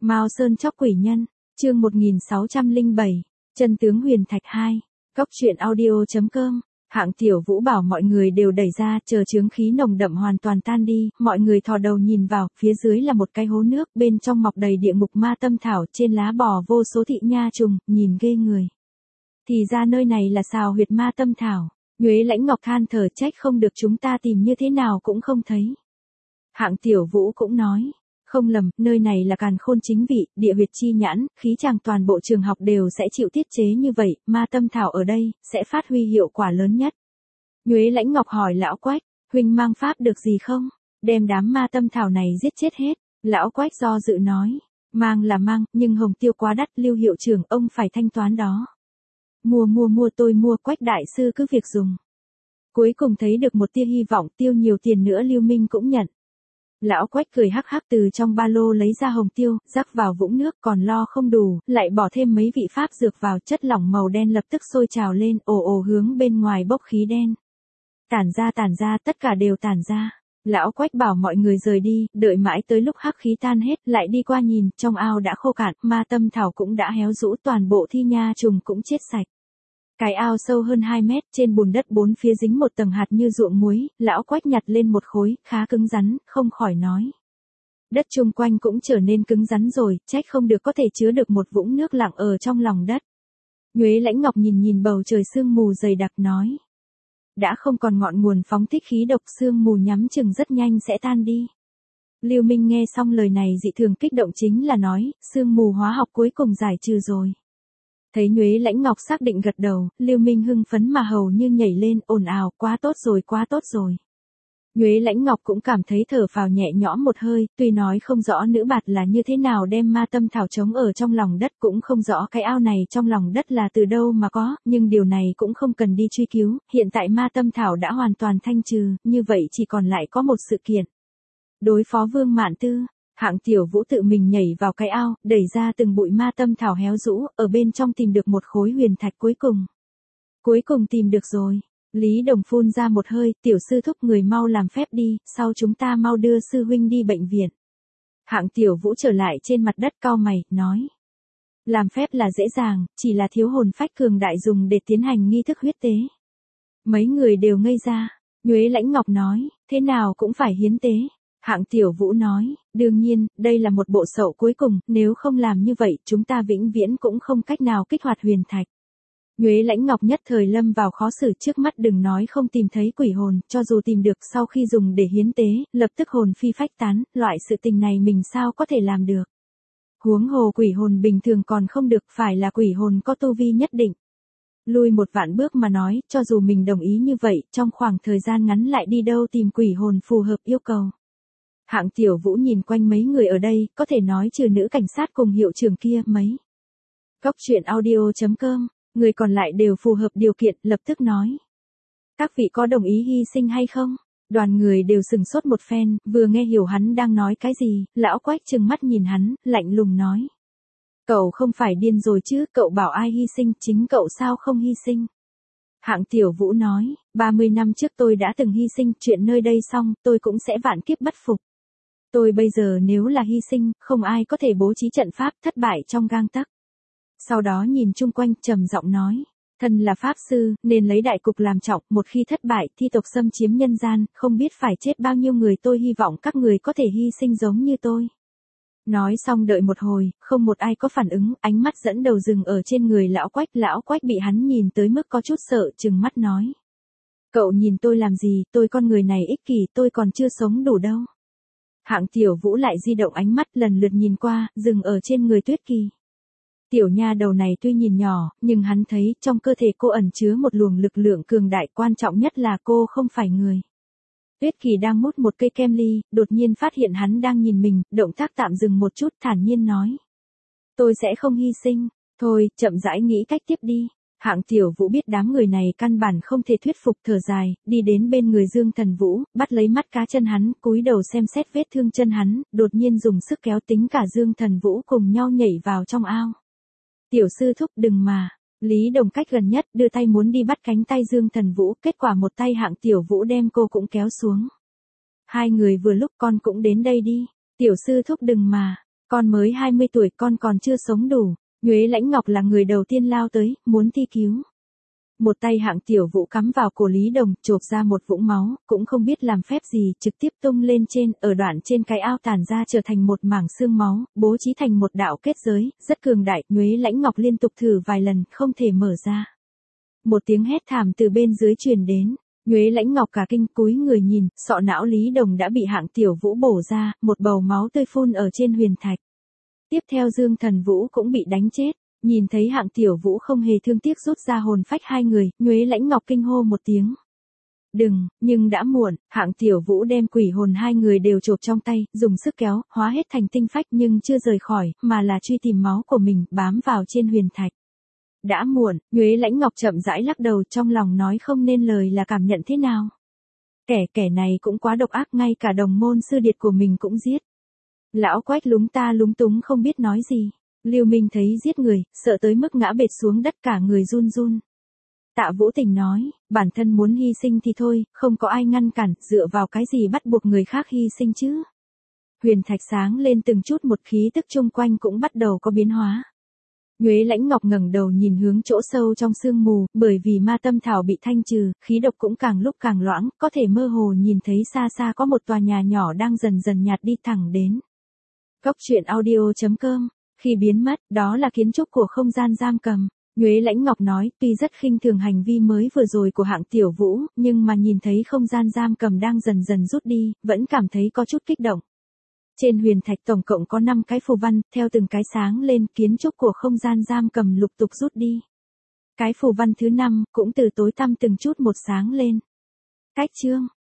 Mao Sơn chóc quỷ nhân, chương 1607, chân tướng huyền thạch 2, Cốc truyện audio.com. Hạng Tiểu Vũ bảo mọi người đều đẩy ra, chờ chướng khí nồng đậm hoàn toàn tan đi, mọi người thò đầu nhìn vào, phía dưới là một cái hố nước, bên trong mọc đầy địa ngục ma tâm thảo, trên lá bò vô số thị nha trùng, nhìn ghê người. Thì ra nơi này là sào huyệt ma tâm thảo. Nhuế Lãnh Ngọc than thở, trách không được chúng ta tìm như thế nào cũng không thấy. Hạng Tiểu Vũ cũng nói, không lầm, nơi này là càn khôn chính vị, địa huyệt chi nhãn, khí tràng toàn bộ trường học đều sẽ chịu tiết chế như vậy, ma tâm thảo ở đây, sẽ phát huy hiệu quả lớn nhất. Nhuế Lãnh Ngọc hỏi Lão Quách, huynh mang pháp được gì không? Đem đám ma tâm thảo này giết chết hết. Lão Quách do dự nói, mang là mang, nhưng hồng tiêu quá đắt, Lưu hiệu trưởng ông phải thanh toán đó. Mua tôi mua, Quách đại sư cứ việc dùng. Cuối cùng thấy được một tia hy vọng, tiêu nhiều tiền nữa Lưu Minh cũng nhận. Lão Quách cười hắc hắc từ trong ba lô lấy ra hồng tiêu, rắc vào vũng nước, còn lo không đủ, lại bỏ thêm mấy vị pháp dược vào, chất lỏng màu đen lập tức sôi trào lên, ồ ồ hướng bên ngoài bốc khí đen. Tản ra, tất cả đều tản ra. Lão Quách bảo mọi người rời đi, đợi mãi tới lúc hắc khí tan hết, lại đi qua nhìn, trong ao đã khô cạn, ma tâm thảo cũng đã héo rũ, toàn bộ thi nha trùng cũng chết sạch. Cái ao sâu hơn 2 mét, trên bùn đất bốn phía dính một tầng hạt như ruộng muối, Lão Quách nhặt lên một khối, khá cứng rắn, không khỏi nói. Đất chung quanh cũng trở nên cứng rắn rồi, trách không được có thể chứa được một vũng nước lặng ở trong lòng đất. Nhuế Lãnh Ngọc nhìn bầu trời sương mù dày đặc nói. Đã không còn ngọn nguồn phóng thích khí độc, sương mù nhắm chừng rất nhanh sẽ tan đi. Lưu Minh nghe xong lời này dị thường kích động, chính là nói, sương mù hóa học cuối cùng giải trừ rồi. Thấy Nhuế Lãnh Ngọc xác định gật đầu, Lưu Minh hưng phấn mà hầu như nhảy lên, ồn ào, quá tốt rồi. Nhuế Lãnh Ngọc cũng cảm thấy thở phào nhẹ nhõm một hơi, tuy nói không rõ nữ bạt là như thế nào đem ma tâm thảo trống ở trong lòng đất, cũng không rõ cái ao này trong lòng đất là từ đâu mà có, nhưng điều này cũng không cần đi truy cứu, hiện tại ma tâm thảo đã hoàn toàn thanh trừ, như vậy chỉ còn lại có một sự kiện. Đối phó Vương Mạn Tư. Hạng Tiểu Vũ tự mình nhảy vào cái ao, đẩy ra từng bụi ma tâm thảo héo rũ, ở bên trong tìm được một khối huyền thạch cuối cùng. Cuối cùng tìm được rồi. Lý Đồng phun ra một hơi, tiểu sư thúc người mau làm phép đi, sau chúng ta mau đưa sư huynh đi bệnh viện. Hạng Tiểu Vũ trở lại trên mặt đất cau mày, nói. Làm phép là dễ dàng, chỉ là thiếu hồn phách cường đại dùng để tiến hành nghi thức huyết tế. Mấy người đều ngây ra. Nhuế Lãnh Ngọc nói, thế nào cũng phải hiến tế. Hạng Tiểu Vũ nói, đương nhiên, đây là một bộ sậu cuối cùng, nếu không làm như vậy, chúng ta vĩnh viễn cũng không cách nào kích hoạt huyền thạch. Nhuế Lãnh Ngọc nhất thời lâm vào khó xử, trước mắt đừng nói không tìm thấy quỷ hồn, cho dù tìm được sau khi dùng để hiến tế, lập tức hồn phi phách tán, loại sự tình này mình sao có thể làm được. Huống hồ quỷ hồn bình thường còn không được, phải là quỷ hồn có tu vi nhất định. Lui một vạn bước mà nói, cho dù mình đồng ý như vậy, trong khoảng thời gian ngắn lại đi đâu tìm quỷ hồn phù hợp yêu cầu. Hạng Tiểu Vũ nhìn quanh mấy người ở đây, có thể nói trừ nữ cảnh sát cùng hiệu trưởng kia mấy. Cốc truyện audio.com, người còn lại đều phù hợp điều kiện, lập tức nói. Các vị có đồng ý hy sinh hay không? Đoàn người đều sừng sốt một phen, vừa nghe hiểu hắn đang nói cái gì, Lão Quách trừng mắt nhìn hắn, lạnh lùng nói. Cậu không phải điên rồi chứ, cậu bảo ai hy sinh, chính cậu sao không hy sinh? Hạng Tiểu Vũ nói, 30 năm trước tôi đã từng hy sinh, chuyện nơi đây xong, tôi cũng sẽ vạn kiếp bất phục. Tôi bây giờ nếu là hy sinh, không ai có thể bố trí trận pháp, thất bại trong gang tấc. Sau đó nhìn chung quanh, trầm giọng nói, thân là pháp sư, nên lấy đại cục làm trọng, một khi thất bại, thi tộc xâm chiếm nhân gian, không biết phải chết bao nhiêu người, tôi hy vọng các người có thể hy sinh giống như tôi. Nói xong đợi một hồi, không một ai có phản ứng, ánh mắt dẫn đầu dừng ở trên người Lão Quách bị hắn nhìn tới mức có chút sợ, trừng mắt nói. Cậu nhìn tôi làm gì, tôi con người này ích kỷ, tôi còn chưa sống đủ đâu. Hạng Tiểu Vũ lại di động ánh mắt lần lượt nhìn qua, dừng ở trên người Tuyết Kỳ. Tiểu nha đầu này tuy nhìn nhỏ, nhưng hắn thấy trong cơ thể cô ẩn chứa một luồng lực lượng cường đại, quan trọng nhất là cô không phải người. Tuyết Kỳ đang mút một cây kem ly, đột nhiên phát hiện hắn đang nhìn mình, động tác tạm dừng một chút, thản nhiên nói. Tôi sẽ không hy sinh, thôi, chậm rãi nghĩ cách tiếp đi. Hạng Tiểu Vũ biết đám người này căn bản không thể thuyết phục, thở dài, đi đến bên người Dương Thần Vũ, bắt lấy mắt cá chân hắn, cúi đầu xem xét vết thương chân hắn, đột nhiên dùng sức kéo tính cả Dương Thần Vũ cùng nhau nhảy vào trong ao. Tiểu sư thúc đừng mà. Lý Đồng cách gần nhất đưa tay muốn đi bắt cánh tay Dương Thần Vũ, kết quả một tay Hạng Tiểu Vũ đem cô cũng kéo xuống. Hai người vừa lúc con cũng đến đây đi. Tiểu sư thúc đừng mà. Con mới 20 tuổi, con còn chưa sống đủ. Nhuế Lãnh Ngọc là người đầu tiên lao tới, muốn thi cứu. Một tay Hạng Tiểu Vũ cắm vào cổ Lý Đồng, chộp ra một vũng máu, cũng không biết làm phép gì, trực tiếp tung lên trên, ở đoạn trên cái ao tàn ra trở thành một mảng xương máu, bố trí thành một đạo kết giới, rất cường đại. Nhuế Lãnh Ngọc liên tục thử vài lần, không thể mở ra. Một tiếng hét thảm từ bên dưới truyền đến. Nhuế Lãnh Ngọc cả kinh, cúi người nhìn, sọ não Lý Đồng đã bị Hạng Tiểu Vũ bổ ra, một bầu máu tươi phun ở trên huyền thạch. Tiếp theo Dương Thần Vũ cũng bị đánh chết. Nhìn thấy Hạng Tiểu Vũ không hề thương tiếc rút ra hồn phách hai người, Nhuế Lãnh Ngọc kinh hô một tiếng. Đừng, nhưng đã muộn. Hạng Tiểu Vũ đem quỷ hồn hai người đều chộp trong tay, dùng sức kéo, hóa hết thành tinh phách nhưng chưa rời khỏi, mà là truy tìm máu của mình, bám vào trên huyền thạch. Đã muộn. Nhuế Lãnh Ngọc chậm rãi lắc đầu, trong lòng nói không nên lời là cảm nhận thế nào. Kẻ này cũng quá độc ác, ngay cả đồng môn sư điệt của mình cũng giết. Lão Quách lúng ta lúng túng không biết nói gì. Lưu Minh thấy giết người, sợ tới mức ngã bệt xuống đất cả người run run. Tạ Vũ Tình nói, bản thân muốn hy sinh thì thôi, không có ai ngăn cản, dựa vào cái gì bắt buộc người khác hy sinh chứ. Huyền thạch sáng lên từng chút, một khí tức chung quanh cũng bắt đầu có biến hóa. Nhuế Lãnh Ngọc ngẩng đầu nhìn hướng chỗ sâu trong sương mù, bởi vì ma tâm thảo bị thanh trừ, khí độc cũng càng lúc càng loãng, có thể mơ hồ nhìn thấy xa xa có một tòa nhà nhỏ đang dần dần nhạt đi thẳng đến. Goctruyện.audio.com. Khi biến mất, đó là kiến trúc của không gian giam cầm. Nhuế Lãnh Ngọc nói, tuy rất khinh thường hành vi mới vừa rồi của Hạng Tiểu Vũ, nhưng mà nhìn thấy không gian giam cầm đang dần dần rút đi, vẫn cảm thấy có chút kích động. Trên huyền thạch tổng cộng có 5 cái phù văn, theo từng cái sáng lên, kiến trúc của không gian giam cầm lục tục rút đi. Cái phù văn thứ 5 cũng từ tối tăm từng chút một sáng lên. Cách chương